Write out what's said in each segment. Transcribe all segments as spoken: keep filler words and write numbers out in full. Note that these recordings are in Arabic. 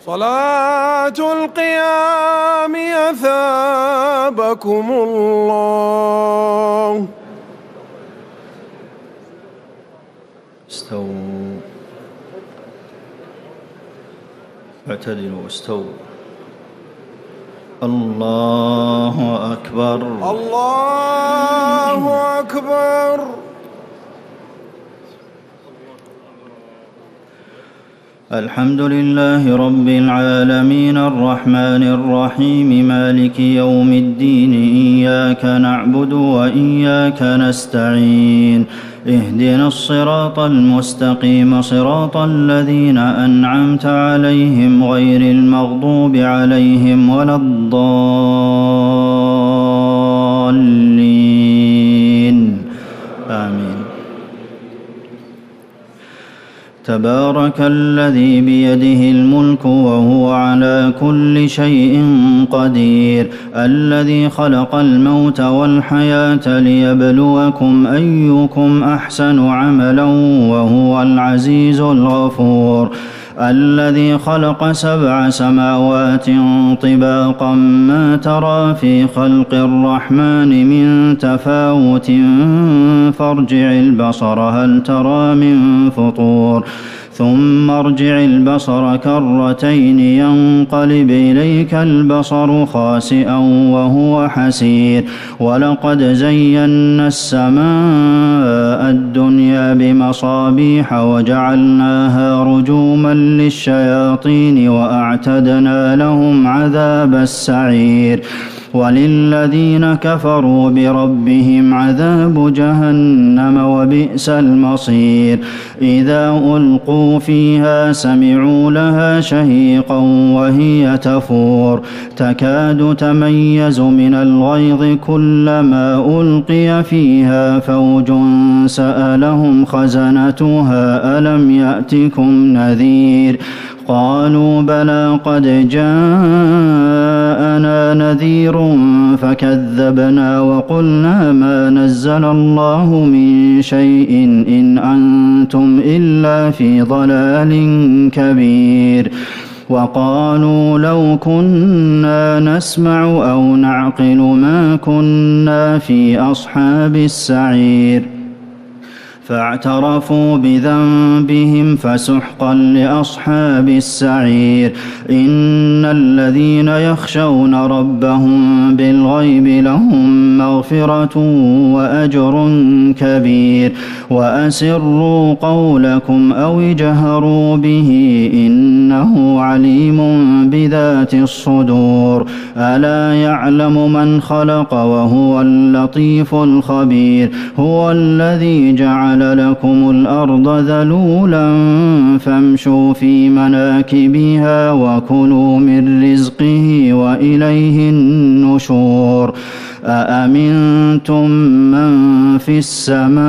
صلاة القيام أثابكم الله. استووا، اعتدلوا، استووا. الله أكبر، الله أكبر. الحمد لله رب العالمين الرحمن الرحيم مالك يوم الدين، إياك نعبد وإياك نستعين، اهدنا الصراط المستقيم صراط الذين أنعمت عليهم غير المغضوب عليهم ولا الضالين، آمين. تبارك الذي بيده الملك وهو على كل شيء قدير، الذي خلق الموت والحياة ليبلوكم أيكم أحسن عملا وهو العزيز الغفور، الذي خلق سبع سماوات طباقا ما ترى في خلق الرحمن من تفاوت فارجع البصر هل ترى من فطور، ثم ارجع البصر كرتين ينقلب إليك البصر خاسئا وهو حسير، ولقد زينا السماء الدنيا بمصابيح وجعلناها رجوما للشياطين وأعتدنا لهم عذاب السعير، وللذين كفروا بربهم عذاب جهنم وبئس المصير، إذا ألقوا فيها سمعوا لها شهيقا وهي تفور، تكاد تميز من الغيظ كلما ألقي فيها فوج سألهم خزنتها ألم يأتكم نذير، قالوا بلى قد جاءنا نذير فكذبنا وقلنا ما نزل الله من شيء إن أنتم إلا في ضلال كبير، وقالوا لو كنا نسمع أو نعقل ما كنا في أصحاب السعير، فاعترفوا بذنبهم فسحقا لأصحاب السعير، إن الذين يخشون ربهم بالغيب لهم مغفرة وأجر كبير، وأسروا قولكم أو اجهروا به إنه عليم بذات الصدور، ألا يعلم من خلق وهو اللطيف الخبير، هو الذي جعل لكم الأرض ذلولا فامشوا في مناكبها وكلوا من رزقه وإليه النشور، أأمنتم من في السماء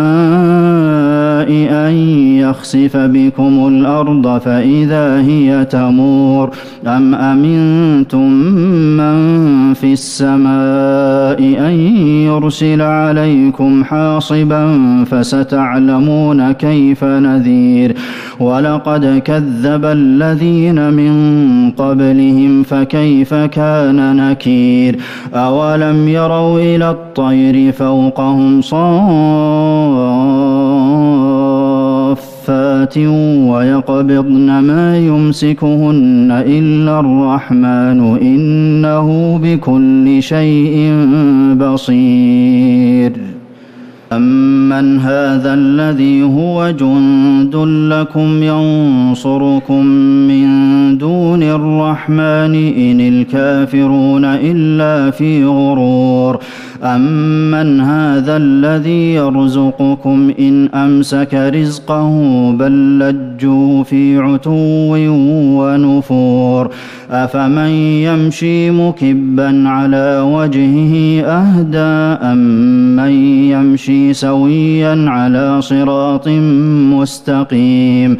أن يخسف بكم الأرض فإذا هي تمور، أم أمنتم من في السماء أن يرسل عليكم حاصبا فستعلمون كيف نذير، ولقد كذب الذين من قبلهم فكيف كان نكير، أولم يروا إلى الطير فوقهم صافات ويقبضن ما يمسكهن إلا الرحمن إنه بكل شيء بصير، أمن هذا الذي هو جند لكم ينصركم من دون الرحمن إن الكافرون إلا في غرور، أمن هذا الذي يرزقكم إن أمسك رزقه بل لجوا في عتو ونفور، أفمن يمشي مكبا على وجهه أهدى أمن يمشي سويا على صراط مستقيم،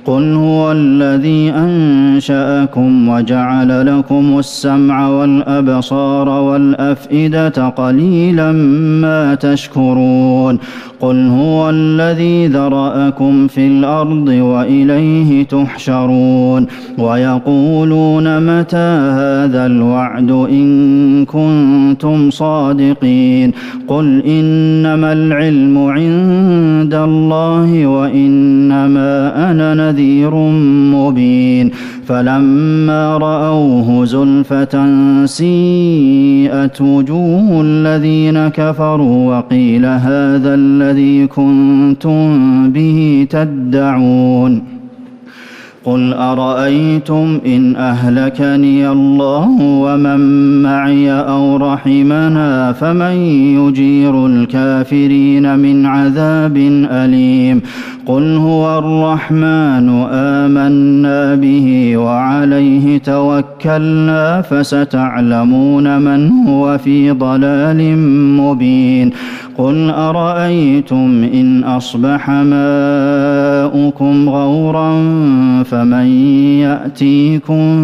قل هو الذي أنشأكم وجعل لكم السمع والأبصار والأفئدة قليلا ما تشكرون قل هو الذي ذرأكم في الأرض وإليه تحشرون ويقولون متى هذا الوعد إن كنتم صادقين قل إنما العلم عند الله وإنما أنا نذير مبين فلما رأوه زلفة سيئت وجوه الذين كفروا وقيل هذا الذي كنتم به تدعون قل أرأيتم إن أهلكني الله ومن معي أو رحمنا فمن يجير الكافرين من عذاب أليم قل هو الرحمن آمنا به وعليه توكلنا فستعلمون من هو في ضلال مبين قل أرأيتم إن أصبح ماؤكم غورا فمن يأتيكم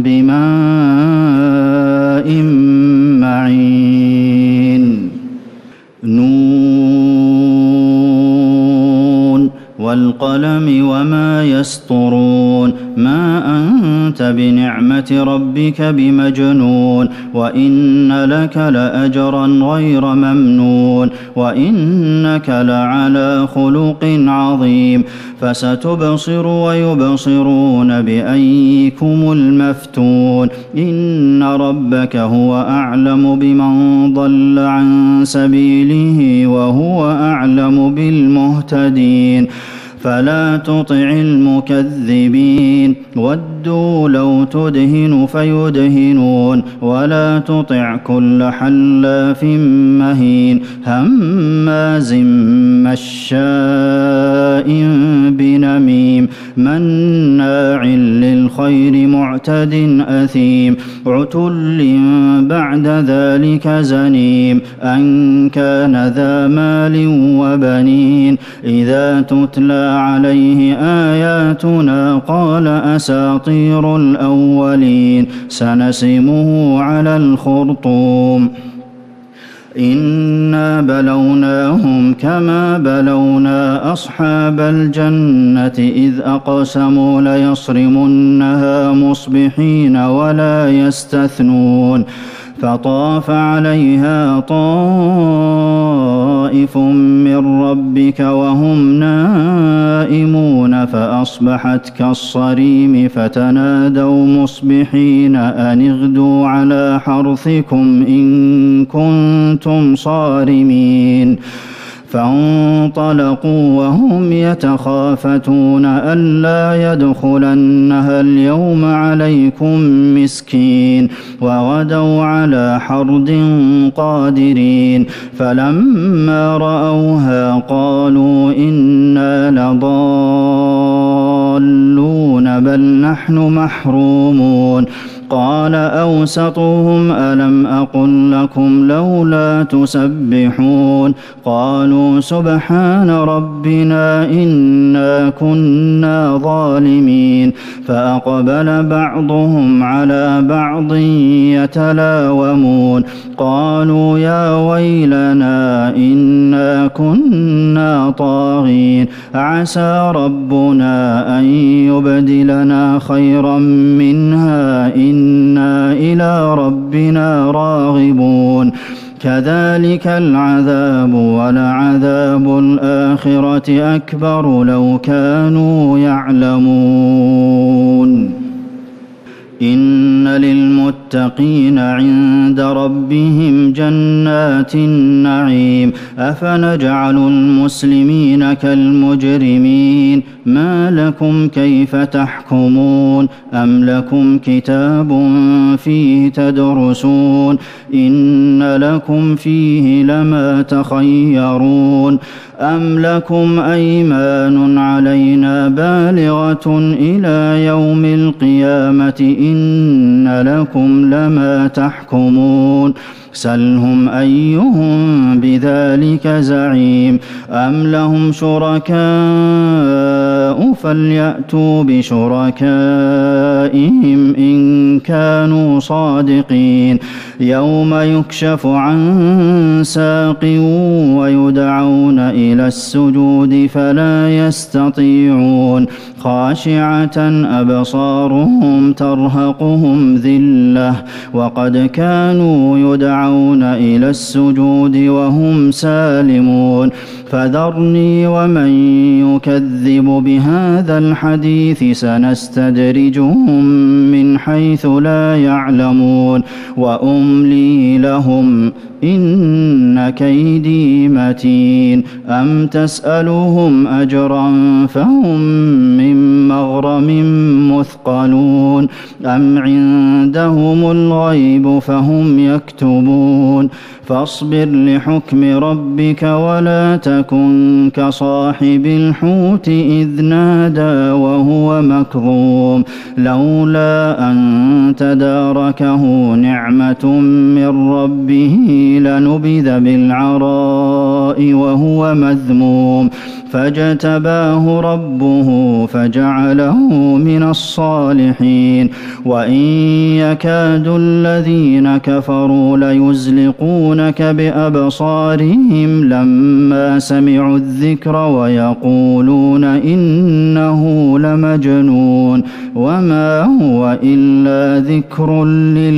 بماء معين نون والقلم وما يسطرون ما أنت بنعمة ربك بمجنون وإن لك لأجرا غير ممنون وإنك لعلى خلق عظيم فستبصر ويبصرون بأيكم المفتون إن ربك هو أعلم بمن ضل عن سبيله وهو أعلم بالمهتدين فلا تطع المكذبين ودوا لو تدهن فيدهنون ولا تطع كل حلاف مهين هماز مشاء بنميم مناع للخير معتد أثيم عتل بعد ذلك زنيم أن كان ذا مال وبنين إذا تتلى عليه آياتنا قال أساطير الأولين سنسمه على الخرطوم إنا بلوناهم كما بلونا أصحاب الجنة إذ أقسموا ليصرمنها مصبحين ولا يستثنون فطاف عليها طائف من ربك وهم نائمون فأصبحت كالصريم فتنادوا مصبحين أن اغدوا على حرثكم إن كنتم صارمين فانطلقوا وهم يتخافتون ألا يدخلنها اليوم عليكم مسكين وغدوا على حرد قادرين فلما رأوها قالوا إنا لضالون بل نحن محرومون قال أوسطهم ألم أقل لكم لولا تسبحون قالوا سبحان ربنا إنا كنا ظالمين فأقبل بعضهم على بعض يتلاومون قالوا يا ويلنا إنا كنا طاغين عسى ربنا أن يبدلنا خيرا منها إنا إلى ربنا راغبون كذلك العذاب ولعذاب الآخرة أكبر لو كانوا يعلمون إن للمتقين عند ربهم جنات النعيم أفنجعل المسلمين كالمجرمين ما لكم كيف تحكمون أم لكم كتاب فيه تدرسون إن لكم فيه لما تخيرون أم لكم أيمان علينا بالغة إلى يوم القيامة إن لكم لما تحكمون سلهم أيهم بذلك زعيم أم لهم شركاء فليأتوا بشركائهم إن كانوا صادقين يوم يكشف عن ساق ويدعون إلى السجود فلا يستطيعون خاشعة أبصارهم ترهقهم ذلة وقد كانوا يدعون إلى السجود وهم سالمون فذرني ومن يكذب بهذا الحديث سنستدرجهم من حيث لا يعلمون وأملي لهم إن كيدي متين أم تسألهم أجرا فهم من مغرم مثقلون أم عندهم الغيب فهم يكتبون فاصبر لحكم ربك ولا تكن كصاحب الحوت إذ نادى وهو مكظوم لولا أن تداركه نعمة من ربه لنبذ بالعراء وهو مذموم فاجتباه ربه فجعله من الصالحين وإن يكاد الذين كفروا ليزلقونك بأبصارهم لما سمعوا الذكر ويقولون إنه لمجنون وما هو إلا ذكر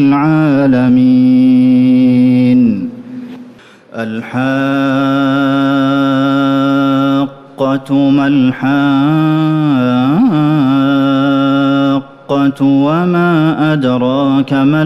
للعالمين الحاقة ما الحاقة وما أدراك ما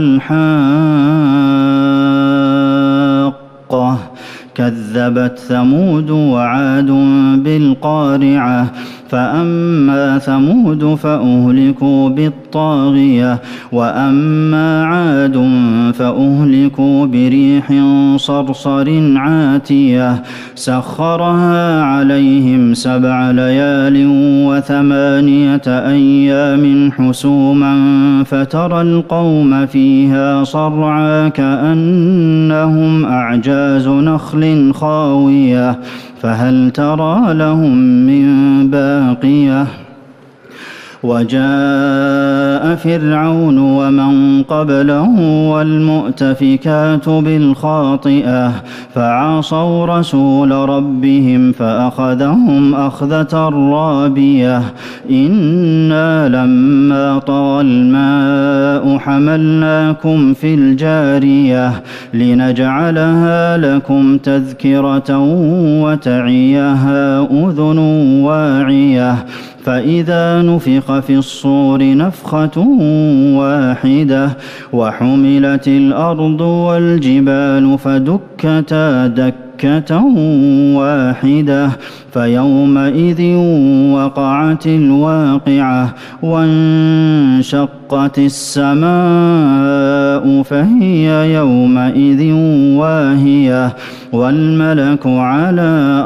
الحاقة كذبت ثمود وعاد بالقارعة فأما ثمود فأهلكوا بالطاغية وأما عاد فأهلكوا بريح صرصر عاتية سخرها عليهم سبع ليال وثمانية أيام حسوما فترى القوم فيها صرعى كأنهم أعجاز نخل خاوية فهل ترى لهم من باقية وجاء فرعون ومن قبله والمؤتفكات بالخاطئة فعصوا رسول ربهم فأخذهم أخذة رابية إنا لما طغى الماء حملناكم في الجارية لنجعلها لكم تذكرة وتعيها أذن واعية فإذا نفخ في الصور نفخة واحدة وحملت الأرض والجبال فدكتا دكة واحدة فيومئذ وقعت الواقعة وانشقت السماء فهي يومئذ واهية والملك على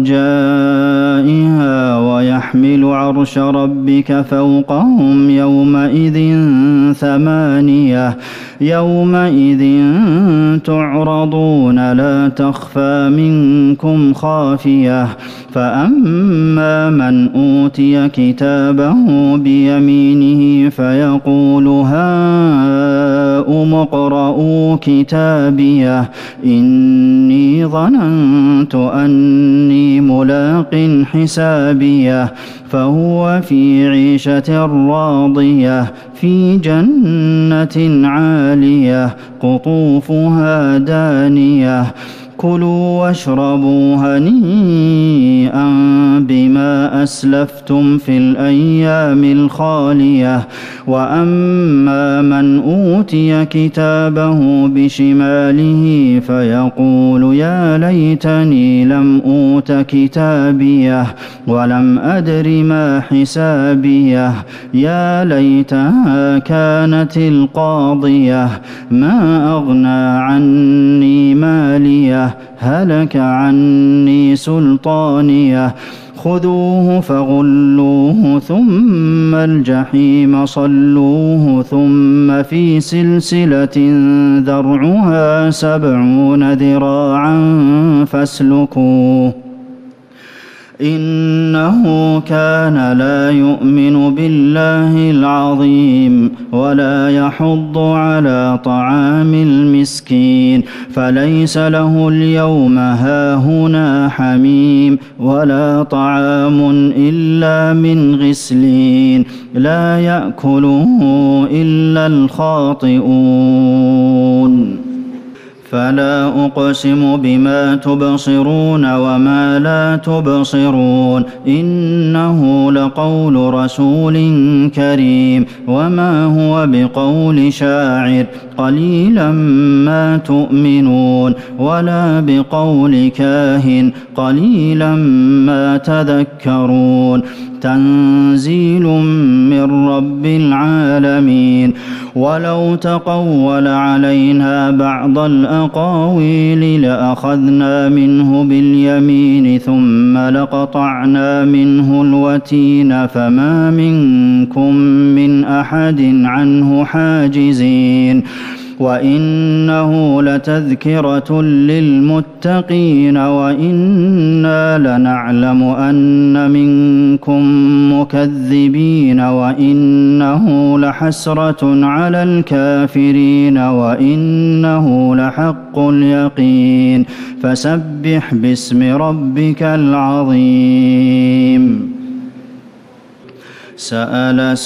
أرجائها ويحمل عرش ربك فوقهم يومئذ ثمانية يومئذ تعرضون لا تخفى منكم خافية فأما من أوتي كتابه بيمينه فيقول هاؤم اقرءوا كتابيه إني ظننت أني ملاق حسابيه فهو في عيشة راضية في جنة عالية قطوفها دانية كلوا واشربوا هنيئا بما أسلفتم في الأيام الخالية وأما من أوتي كتابه بشماله فيقول يا ليتني لم أوت كتابيه ولم أدر ما حسابيه يا ليتها كانت القاضية ما أغنى عني ماليه هلك عني سلطانيه خذوه فغلوه ثم الجحيم صلوه ثم في سلسلة ذرعها سبعون ذراعا فاسلكوه إنه كان لا يؤمن بالله العظيم ولا يحض على طعام المسكين فليس له اليوم هاهنا حميم ولا طعام إلا من غسلين لا يأكله إلا الخاطئون فلا أقسم بما تبصرون وما لا تبصرون إنه لقول رسول كريم وما هو بقول شاعر قليلا ما تؤمنون ولا بقول كاهن قليلا ما تذكرون تنزيل من رب العالمين ولو تقول علينا بعض الأقاويل لأخذنا منه باليمين ثم لقطعنا منه الوتين فما منكم من أحد عنه حاجزين وإنه لتذكرة للمتقين وإنا لنعلم أن منكم مكذبين وإنه لحسرة على الكافرين وإنه لحق اليقين فسبح باسم ربك العظيم سأل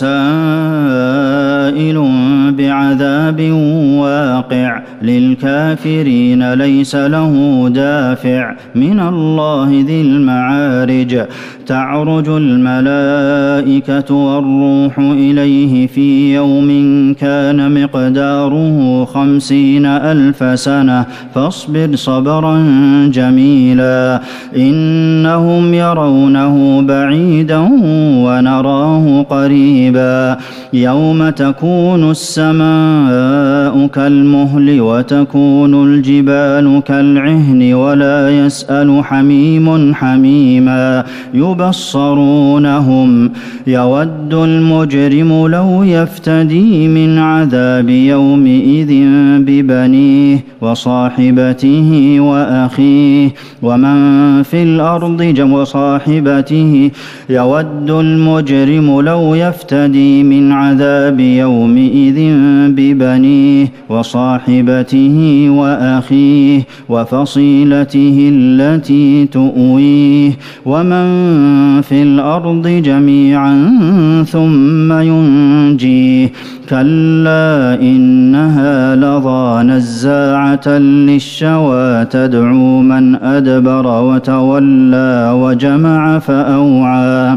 سائل بعذاب واقع للكافرين ليس له دافع من الله ذي المعارج تعرج الملائكة والروح إليه في يوم كان مقداره خمسين ألف سنة فاصبر صبرا جميلا إنهم يرونه بعيدا ونراه قريبا يوم تكون السماء كالمهل وتكون الجبال كالعهن ولا يسأل حميم حميما يبصرونهم يود المجرم لو يفتدي من عذاب يومئذ ببنيه وصاحبته وأخيه ومن في الأرض جمع صاحبته يود المجرم لو يفتدي من عذاب يومئذ ببنيه وصاحبته وأخيه وفصيلته التي تؤويه ومن في الأرض جميعا ثم ينجيه كلا إنها لظى نزاعة للشوى تدعو من أدبر وتولى وجمع فأوعى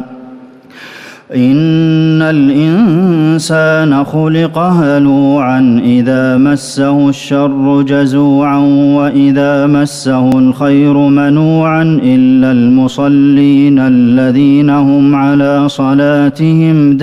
إن الإنسان خلق هلوعا إذا مسه الشر جزوعا وإذا مسه الخير منوعا إلا المصلين الذين هم على صلاتهم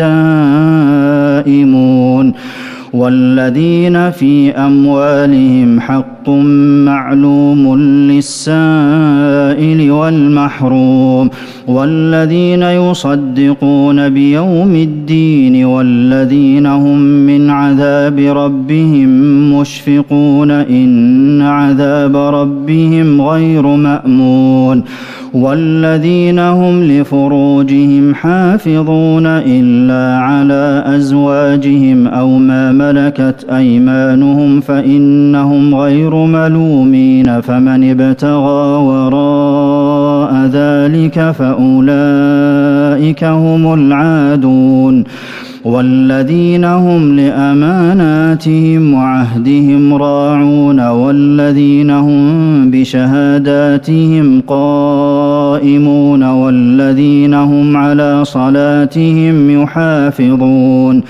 دائمون والذين في أموالهم حق معلوم للسائل والمحروم والذين يصدقون بيوم الدين والذين هم من عذاب ربهم مشفقون إن عذاب ربهم غير مأمون والذين هم لفروجهم حافظون إلا على أزواجهم أو ما ملكت أيمانهم فإنهم غير ملومين فمن ابتغى وراء ذلك فأولئك هم العادون والذين هم لأماناتهم وعهدهم راعون والذين هم بشهاداتهم قائمون والذين هم على صلاتهم يحافظون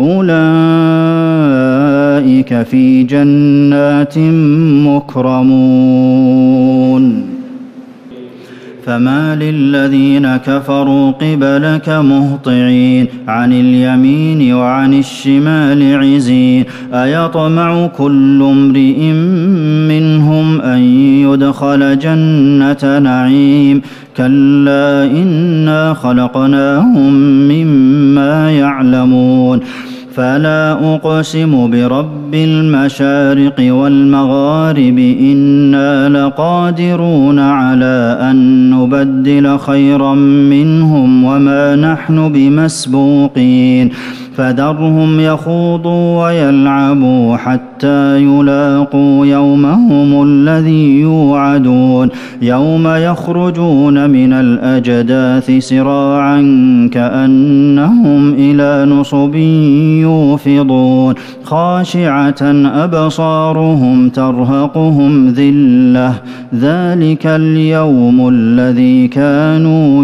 أولئك في جنات مكرمون فمال الذين كفروا قبلك مهطعين عن اليمين وعن الشمال عزين أيطمع كل امرئ منهم أن يدخل جنة نعيم كلا إنا خلقناهم مما يعلمون فلا أقسم برب المشارق والمغارب إنا لقادرون على أن نبدل خيرا منهم وما نحن بمسبوقين فذرهم يخوضوا ويلعبوا حتى يلاقوا يومهم الذي يوعدون يوم يخرجون من الأجداث سراعا كأنهم إلى نصب يوفضون خاشعة أبصارهم ترهقهم ذلة ذلك اليوم الذي كانوا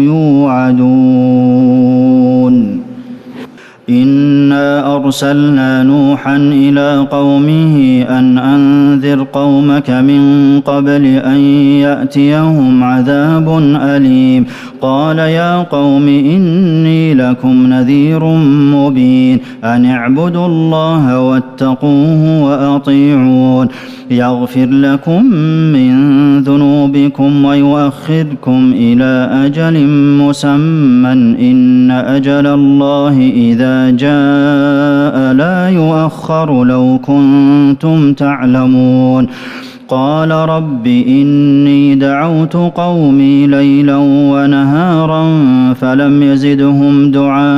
يوعدون إنا أرسلنا نوحا إلى قومه أن أنذر قومك من قبل أن يأتيهم عذاب أليم قال يا قوم إني لكم نذير مبين أن اعبدوا الله واتقوه وأطيعون يغفر لكم من ذنوبكم ويؤخركم إلى أجل مسمى إن أجل الله إذا جاء لا يؤخر لو كنتم تعلمون قال رب إني دعوت قومي ليلا ونهارا فلم يزدهم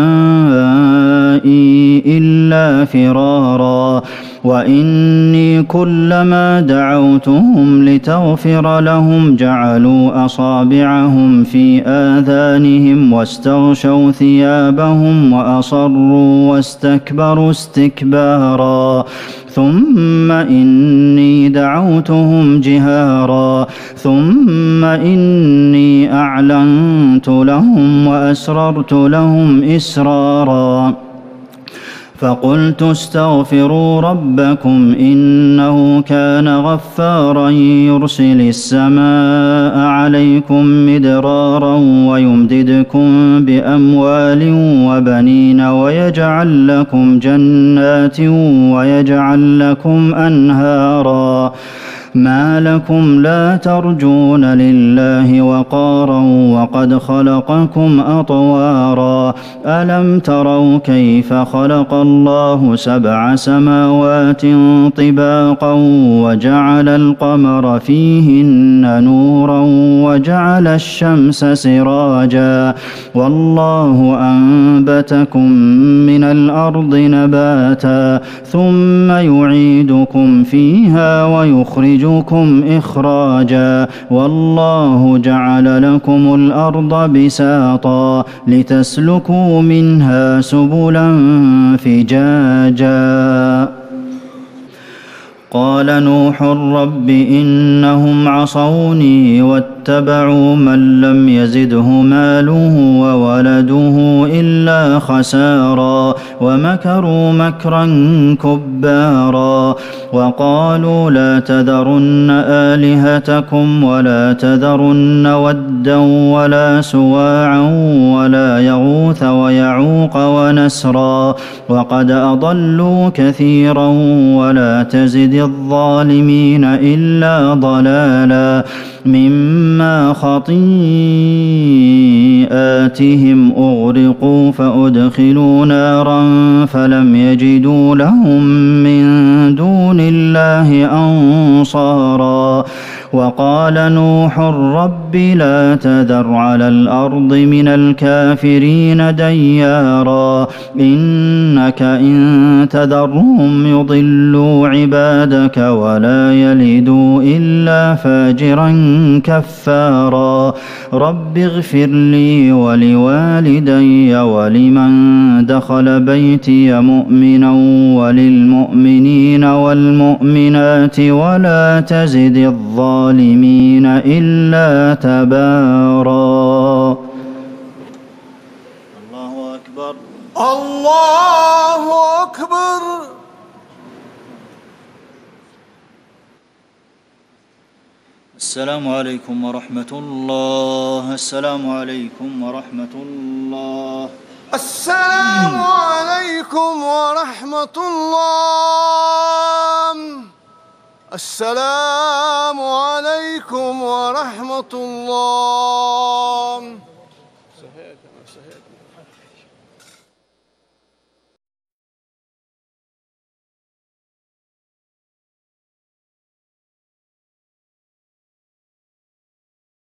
دعائي إلا فرارا وإني كلما دعوتهم لتغفر لهم جعلوا أصابعهم في آذانهم واستغشوا ثيابهم وأصروا واستكبروا استكبارا ثم إني دعوتهم جهارا ثم إني أعلنت لهم وأسررت لهم إسرارا فقلت استغفروا ربكم إنه كان غفارا يرسل السماء عليكم مدرارا ويمددكم بأموال وبنين ويجعل لكم جنات ويجعل لكم أنهارا ما لكم لا ترجون لله وقارا وقد خلقكم أطوارا ألم تروا كيف خلق الله سبع سماوات طباقا وجعل القمر فيهن نورا وجعل الشمس سراجا والله أنبتكم من الأرض نباتا ثم يعيدكم فيها ويخرج يخرجكم إخراجا والله جعل لكم الأرض بساطا لتسلكوا منها سبلا فجاجا قال نوح رب إنهم عصوني واتبعوا من لم يزده ماله وولده إلا خسارا ومكروا مكرا كبارا وقالوا لا تذرن آلهتكم ولا تذرن ودا ولا سواعا ولا يغوث ويعوق ونسرا وقد أضلوا كثيرا ولا تزد الظالمين إلا ضلالا مما خطيئاتهم أغرقوا فأدخلوا نارا فلم يجدوا لهم من دون الله أنصارا وقال نوح رب لا تذر على الأرض من الكافرين ديارا إنك إن تذرهم يضلوا عبادك ولا يلدوا إلا فاجرا كفارا رب اغفر لي ولوالدي ولمن دخل بيتي مؤمنا وللمؤمنين والمؤمنات ولا تزد الظالمين إلا تبارا الله أكبر الله أكبر السلام عليكم ورحمة الله. السلام عليكم ورحمة الله. السلام عليكم ورحمة الله. السلام عليكم ورحمة الله.